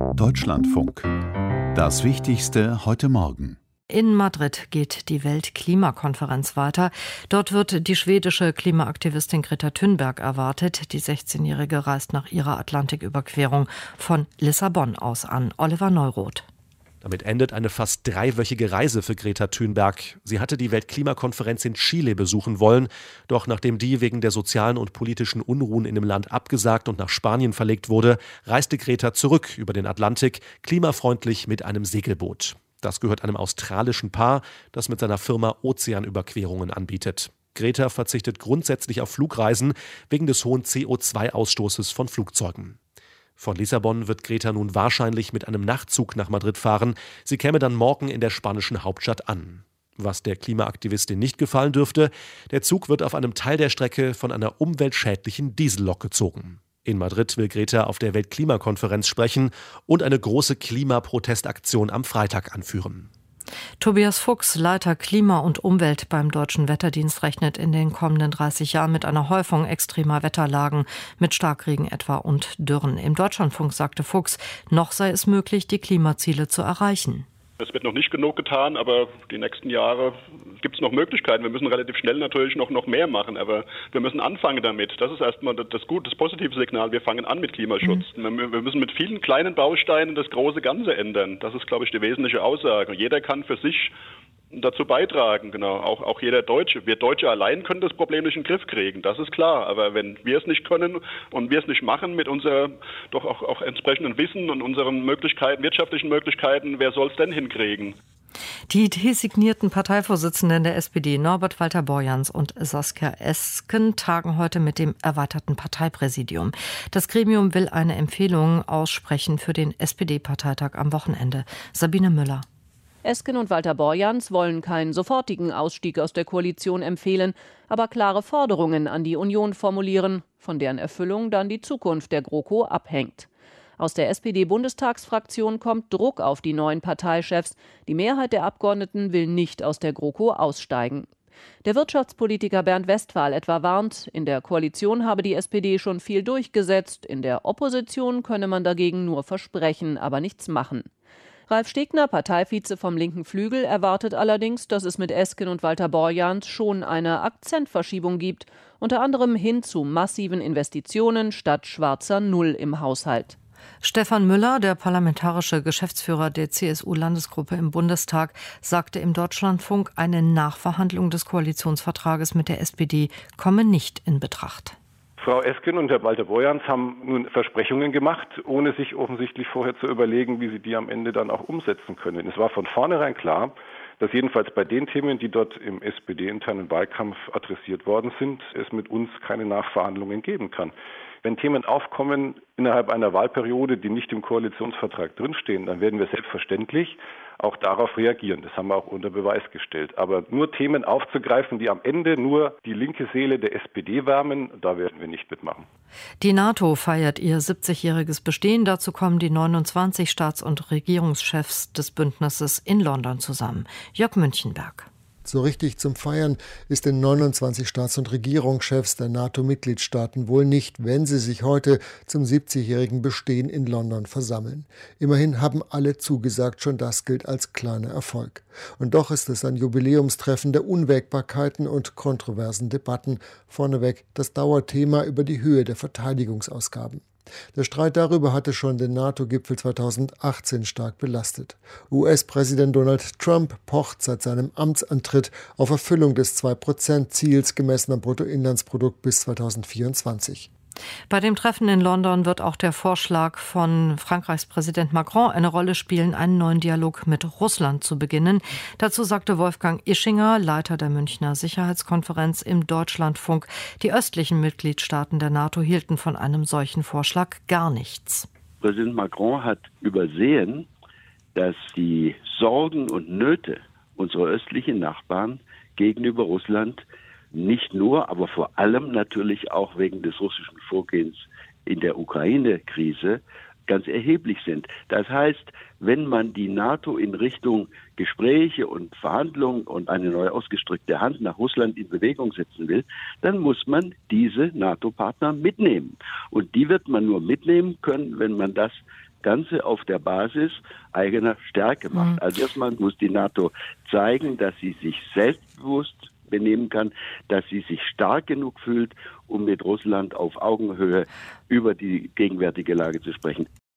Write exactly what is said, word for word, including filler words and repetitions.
Deutschlandfunk. Das Wichtigste heute Morgen. In Madrid geht die Weltklimakonferenz weiter. Dort wird die schwedische Klimaaktivistin Greta Thunberg erwartet. Die sechzehnjährige reist nach ihrer Atlantiküberquerung von Lissabon aus an. Oliver Neuroth. Damit endet eine fast dreiwöchige Reise für Greta Thunberg. Sie hatte die Weltklimakonferenz in Chile besuchen wollen, doch nachdem die wegen der sozialen und politischen Unruhen in dem Land abgesagt und nach Spanien verlegt wurde, reiste Greta zurück über den Atlantik, klimafreundlich mit einem Segelboot. Das gehört einem australischen Paar, das mit seiner Firma Ozeanüberquerungen anbietet. Greta verzichtet grundsätzlich auf Flugreisen wegen des hohen C O zwei Ausstoßes von Flugzeugen. Von Lissabon wird Greta nun wahrscheinlich mit einem Nachtzug nach Madrid fahren. Sie käme dann morgen in der spanischen Hauptstadt an. Was der Klimaaktivistin nicht gefallen dürfte, der Zug wird auf einem Teil der Strecke von einer umweltschädlichen Diesellok gezogen. In Madrid will Greta auf der Weltklimakonferenz sprechen und eine große Klimaprotestaktion am Freitag anführen. Tobias Fuchs, Leiter Klima und Umwelt beim Deutschen Wetterdienst, rechnet in den kommenden dreißig Jahren mit einer Häufung extremer Wetterlagen, mit Starkregen etwa und Dürren. Im Deutschlandfunk sagte Fuchs, noch sei es möglich, die Klimaziele zu erreichen. Es wird noch nicht genug getan, aber die nächsten Jahre gibt es noch Möglichkeiten. Wir müssen relativ schnell natürlich noch, noch mehr machen, aber wir müssen anfangen damit. Das ist erstmal das gute, das positive Signal. Wir fangen an mit Klimaschutz. Mhm. Wir müssen mit vielen kleinen Bausteinen das große Ganze ändern. Das ist, glaube ich, die wesentliche Aussage. Jeder kann für sich dazu beitragen, genau. Auch, auch jeder Deutsche. Wir Deutsche allein können das Problem nicht in den Griff kriegen, das ist klar. Aber wenn wir es nicht können und wir es nicht machen mit unserem doch auch, auch entsprechenden Wissen und unseren Möglichkeiten, wirtschaftlichen Möglichkeiten, wer soll es denn hinkriegen? Die designierten Parteivorsitzenden der S P D, Norbert Walter-Borjans und Saskia Esken, tagen heute mit dem erweiterten Parteipräsidium. Das Gremium will eine Empfehlung aussprechen für den S P D-Parteitag am Wochenende. Sabine Müller. Esken und Walter-Borjans wollen keinen sofortigen Ausstieg aus der Koalition empfehlen, aber klare Forderungen an die Union formulieren, von deren Erfüllung dann die Zukunft der GroKo abhängt. Aus der S P D-Bundestagsfraktion kommt Druck auf die neuen Parteichefs. Die Mehrheit der Abgeordneten will nicht aus der GroKo aussteigen. Der Wirtschaftspolitiker Bernd Westphal etwa warnt, in der Koalition habe die S P D schon viel durchgesetzt, in der Opposition könne man dagegen nur versprechen, aber nichts machen. Ralf Stegner, Parteivize vom linken Flügel, erwartet allerdings, dass es mit Esken und Walter-Borjans schon eine Akzentverschiebung gibt, unter anderem hin zu massiven Investitionen statt schwarzer Null im Haushalt. Stefan Müller, der parlamentarische Geschäftsführer der C S U-Landesgruppe im Bundestag, sagte im Deutschlandfunk, eine Nachverhandlung des Koalitionsvertrages mit der S P D komme nicht in Betracht. Frau Esken und Herr Walter-Borjans haben nun Versprechungen gemacht, ohne sich offensichtlich vorher zu überlegen, wie sie die am Ende dann auch umsetzen können. Es war von vornherein klar, dass jedenfalls bei den Themen, die dort im S P D-internen Wahlkampf adressiert worden sind, es mit uns keine Nachverhandlungen geben kann. Wenn Themen aufkommen innerhalb einer Wahlperiode, die nicht im Koalitionsvertrag drinstehen, dann werden wir selbstverständlich auch darauf reagieren. Das haben wir auch unter Beweis gestellt. Aber nur Themen aufzugreifen, die am Ende nur die linke Seele der S P D wärmen, da werden wir nicht mitmachen. Die NATO feiert ihr siebzigjähriges Bestehen. Dazu kommen die neunundzwanzig Staats- und Regierungschefs des Bündnisses in London zusammen. Jörg Münchenberg. So richtig zum Feiern ist den neunundzwanzig Staats- und Regierungschefs der NATO-Mitgliedstaaten wohl nicht, wenn sie sich heute zum siebzigjährigen Bestehen in London versammeln. Immerhin haben alle zugesagt, schon das gilt als kleiner Erfolg. Und doch ist es ein Jubiläumstreffen der Unwägbarkeiten und kontroversen Debatten. Vorneweg das Dauerthema über die Höhe der Verteidigungsausgaben. Der Streit darüber hatte schon den NATO-Gipfel zweitausendachtzehn stark belastet. U S-Präsident Donald Trump pocht seit seinem Amtsantritt auf Erfüllung des zwei Prozent Ziels gemessen am Bruttoinlandsprodukt bis zweitausendvierundzwanzig. Bei dem Treffen in London wird auch der Vorschlag von Frankreichs Präsident Macron eine Rolle spielen, einen neuen Dialog mit Russland zu beginnen. Dazu sagte Wolfgang Ischinger, Leiter der Münchner Sicherheitskonferenz im Deutschlandfunk, die östlichen Mitgliedstaaten der NATO hielten von einem solchen Vorschlag gar nichts. Präsident Macron hat übersehen, dass die Sorgen und Nöte unserer östlichen Nachbarn gegenüber Russland nicht nur, aber vor allem natürlich auch wegen des russischen Vorgehens in der Ukraine-Krise ganz erheblich sind. Das heißt, wenn man die NATO in Richtung Gespräche und Verhandlungen und eine neu ausgestreckte Hand nach Russland in Bewegung setzen will, dann muss man diese NATO-Partner mitnehmen. Und die wird man nur mitnehmen können, wenn man das Ganze auf der Basis eigener Stärke macht. Mhm. Also erstmal muss die NATO zeigen, dass sie sich selbstbewusst benehmen kann, dass sie sich stark genug fühlt, um mit Russland auf Augenhöhe über die gegenwärtige Lage zu sprechen.